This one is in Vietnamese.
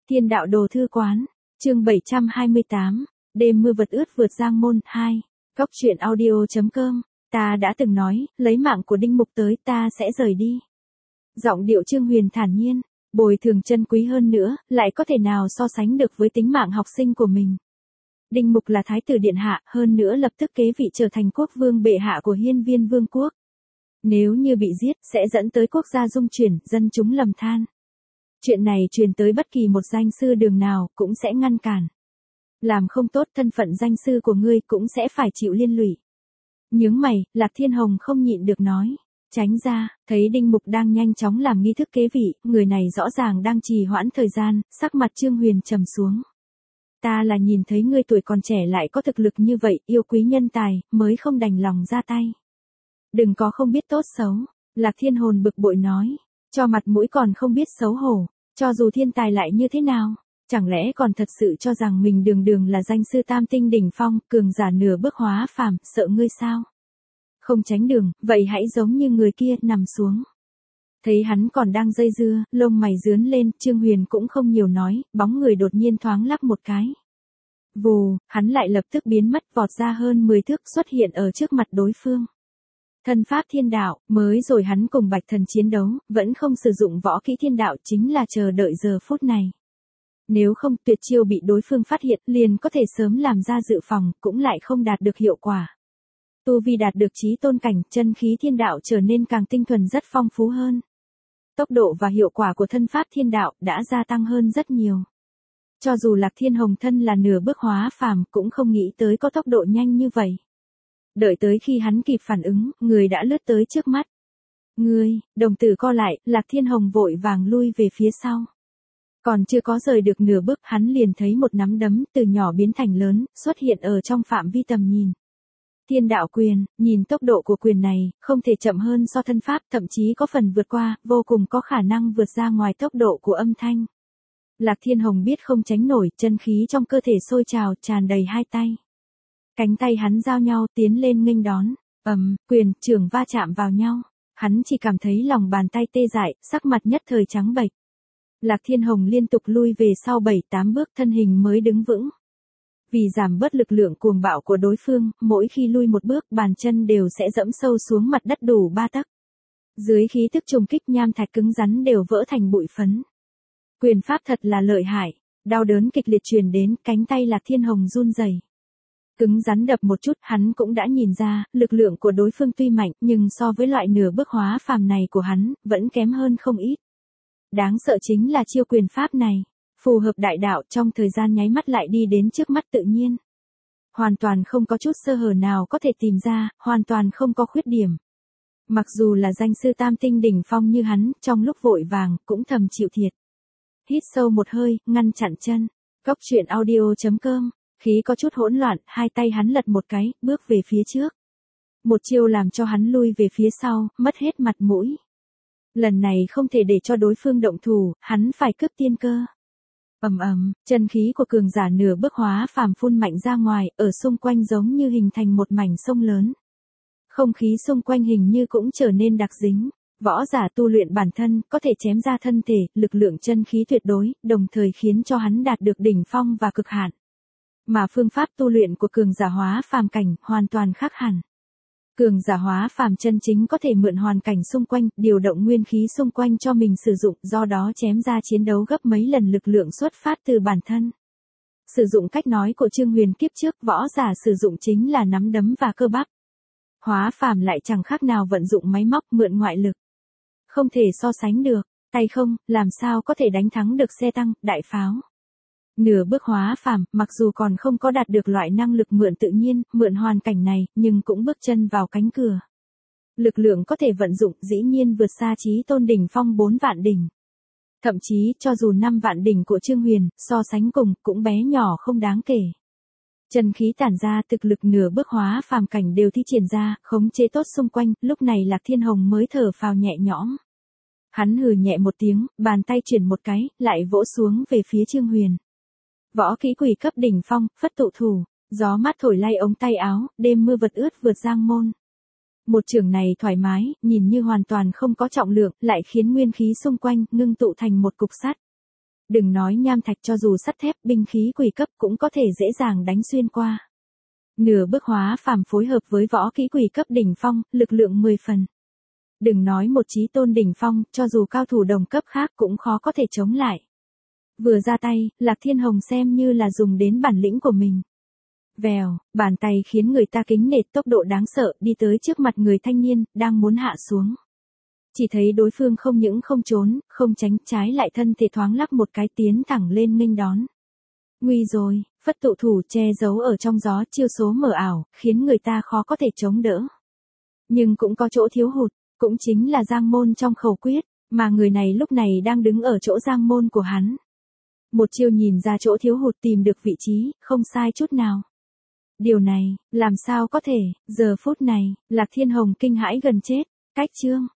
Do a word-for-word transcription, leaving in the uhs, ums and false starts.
Thiên đạo đồ thư quán, chương bảy trăm hai mươi tám, đêm mưa vật ướt vượt giang môn, hai, Cóc truyện audio.com, ta đã từng nói, lấy mạng của Đinh Mục tới ta sẽ rời đi. Giọng điệu Trương Huyền thản nhiên, bồi thường chân quý hơn nữa, lại có thể nào so sánh được với tính mạng học sinh của mình. Đinh Mục là thái tử điện hạ, hơn nữa lập tức kế vị trở thành quốc vương bệ hạ của Hiên Viên Vương quốc. Nếu như bị giết, sẽ dẫn tới quốc gia dung chuyển, dân chúng lầm than. Chuyện này truyền tới bất kỳ một danh sư đường nào, cũng sẽ ngăn cản. Làm không tốt thân phận danh sư của ngươi cũng sẽ phải chịu liên lụy. Nhướng mày, Lạc Thiên Hồng không nhịn được nói. Tránh ra, thấy Đinh Mục đang nhanh chóng làm nghi thức kế vị, người này rõ ràng đang trì hoãn thời gian, sắc mặt Trương Huyền trầm xuống. Ta là nhìn thấy ngươi tuổi còn trẻ lại có thực lực như vậy, yêu quý nhân tài, mới không đành lòng ra tay. Đừng có không biết tốt xấu, Lạc Thiên Hồn bực bội nói, cho mặt mũi còn không biết xấu hổ, cho dù thiên tài lại như thế nào, chẳng lẽ còn thật sự cho rằng mình đường đường là danh sư tam tinh đỉnh phong, cường giả nửa bước hóa phàm, sợ ngươi sao? Không tránh đường, vậy hãy giống như người kia, nằm xuống. Thấy hắn còn đang dây dưa, lông mày dướn lên, Trương Huyền cũng không nhiều nói, bóng người đột nhiên thoáng lắc một cái. Vù, hắn lại lập tức biến mất, vọt ra hơn mười thước, xuất hiện ở trước mặt đối phương. Thân pháp thiên đạo, mới rồi hắn cùng Bạch Thần chiến đấu, vẫn không sử dụng võ kỹ thiên đạo, chính là chờ đợi giờ phút này. Nếu không, tuyệt chiêu bị đối phương phát hiện, liền có thể sớm làm ra dự phòng, cũng lại không đạt được hiệu quả. Tu vi đạt được chí tôn cảnh, chân khí thiên đạo trở nên càng tinh thuần rất phong phú hơn. Tốc độ và hiệu quả của thân pháp thiên đạo đã gia tăng hơn rất nhiều. Cho dù Lạc Thiên Hồng thân là nửa bước hóa phàm, cũng không nghĩ tới có tốc độ nhanh như vậy. Đợi tới khi hắn kịp phản ứng, người đã lướt tới trước mắt. Ngươi, đồng tử co lại, Lạc Thiên Hồng vội vàng lui về phía sau. Còn chưa có rời được nửa bước, hắn liền thấy một nắm đấm từ nhỏ biến thành lớn, xuất hiện ở trong phạm vi tầm nhìn. Thiên đạo quyền, nhìn tốc độ của quyền này, không thể chậm hơn so thân pháp, thậm chí có phần vượt qua, vô cùng có khả năng vượt ra ngoài tốc độ của âm thanh. Lạc Thiên Hồng biết không tránh nổi, chân khí trong cơ thể sôi trào, tràn đầy hai tay. Cánh tay hắn giao nhau, tiến lên nghênh đón, ầm, quyền, trưởng va chạm vào nhau. Hắn chỉ cảm thấy lòng bàn tay tê dại, sắc mặt nhất thời trắng bệch. Lạc Thiên Hồng liên tục lui về sau bảy tám bước, thân hình mới đứng vững. Vì giảm bớt lực lượng cuồng bạo của đối phương, mỗi khi lui một bước, bàn chân đều sẽ dẫm sâu xuống mặt đất đủ ba tấc. Dưới khí tức trùng kích, nham thạch cứng rắn đều vỡ thành bụi phấn. Quyền pháp thật là lợi hại, đau đớn kịch liệt truyền đến, cánh tay Lạc Thiên Hồng run rẩy. Cứng rắn đập một chút, hắn cũng đã nhìn ra, lực lượng của đối phương tuy mạnh, nhưng so với loại nửa bước hóa phàm này của hắn, vẫn kém hơn không ít. Đáng sợ chính là chiêu quyền pháp này, phù hợp đại đạo, trong thời gian nháy mắt lại đi đến trước mắt tự nhiên. Hoàn toàn không có chút sơ hở nào có thể tìm ra, hoàn toàn không có khuyết điểm. Mặc dù là danh sư tam tinh đỉnh phong như hắn, trong lúc vội vàng, cũng thầm chịu thiệt. Hít sâu một hơi, ngăn chặn chân. Cóc truyện audio.com, khí có chút hỗn loạn, hai tay hắn lật một cái, bước về phía trước. Một chiêu làm cho hắn lui về phía sau, mất hết mặt mũi. Lần này không thể để cho đối phương động thủ, hắn phải cướp tiên cơ. Ầm ầm, chân khí của cường giả nửa bước hóa phàm phun mạnh ra ngoài, ở xung quanh giống như hình thành một mảnh sông lớn. Không khí xung quanh hình như cũng trở nên đặc dính. Võ giả tu luyện bản thân, có thể chém ra thân thể, lực lượng chân khí tuyệt đối, đồng thời khiến cho hắn đạt được đỉnh phong và cực hạn. Mà phương pháp tu luyện của cường giả hóa phàm cảnh, hoàn toàn khác hẳn. Cường giả hóa phàm chân chính có thể mượn hoàn cảnh xung quanh, điều động nguyên khí xung quanh cho mình sử dụng, do đó chém ra chiến đấu gấp mấy lần lực lượng xuất phát từ bản thân. Sử dụng cách nói của Trương Huyền kiếp trước, võ giả sử dụng chính là nắm đấm và cơ bắp. Hóa phàm lại chẳng khác nào vận dụng máy móc, mượn ngoại lực. Không thể so sánh được, tay không, làm sao có thể đánh thắng được xe tăng, đại pháo. Nửa bước hóa phàm, mặc dù còn không có đạt được loại năng lực mượn tự nhiên, mượn hoàn cảnh này, nhưng cũng bước chân vào cánh cửa. Lực lượng có thể vận dụng, dĩ nhiên vượt xa chí tôn đỉnh phong bốn vạn đỉnh. Thậm chí, cho dù năm vạn đỉnh của Trương Huyền, so sánh cùng, cũng bé nhỏ không đáng kể. Chân khí tản ra, thực lực nửa bước hóa phàm cảnh đều thi triển ra, khống chế tốt xung quanh, lúc này Lạc Thiên Hồng mới thở phào nhẹ nhõm. Hắn hừ nhẹ một tiếng, bàn tay chuyển một cái, lại vỗ xuống về phía Trương Huyền. Võ kỹ quỷ cấp đỉnh phong, phất tụ thủ, gió mát thổi lay ống tay áo, đêm mưa vật ướt vượt giang môn. Một chưởng này thoải mái, nhìn như hoàn toàn không có trọng lượng, lại khiến nguyên khí xung quanh ngưng tụ thành một cục sắt. Đừng nói nham thạch, cho dù sắt thép, binh khí quỷ cấp cũng có thể dễ dàng đánh xuyên qua. Nửa bước hóa phàm phối hợp với võ kỹ quỷ cấp đỉnh phong, lực lượng mười phần. Đừng nói một chí tôn đỉnh phong, cho dù cao thủ đồng cấp khác cũng khó có thể chống lại. Vừa ra tay, Lạc Thiên Hồng xem như là dùng đến bản lĩnh của mình. Vèo, bàn tay khiến người ta kính nể, tốc độ đáng sợ, đi tới trước mặt người thanh niên, đang muốn hạ xuống. Chỉ thấy đối phương không những không trốn, không tránh, trái lại thân thể thoáng lắc một cái tiến thẳng lên nghênh đón. Nguy rồi, phất tụ thủ che giấu ở trong gió, chiêu số mờ ảo, khiến người ta khó có thể chống đỡ. Nhưng cũng có chỗ thiếu hụt, cũng chính là Giang Môn trong khẩu quyết, mà người này lúc này đang đứng ở chỗ Giang Môn của hắn. Một chiêu nhìn ra chỗ thiếu hụt, tìm được vị trí, không sai chút nào. Điều này, làm sao có thể, giờ phút này, Lạc Thiên Hồng kinh hãi gần chết, cách chương.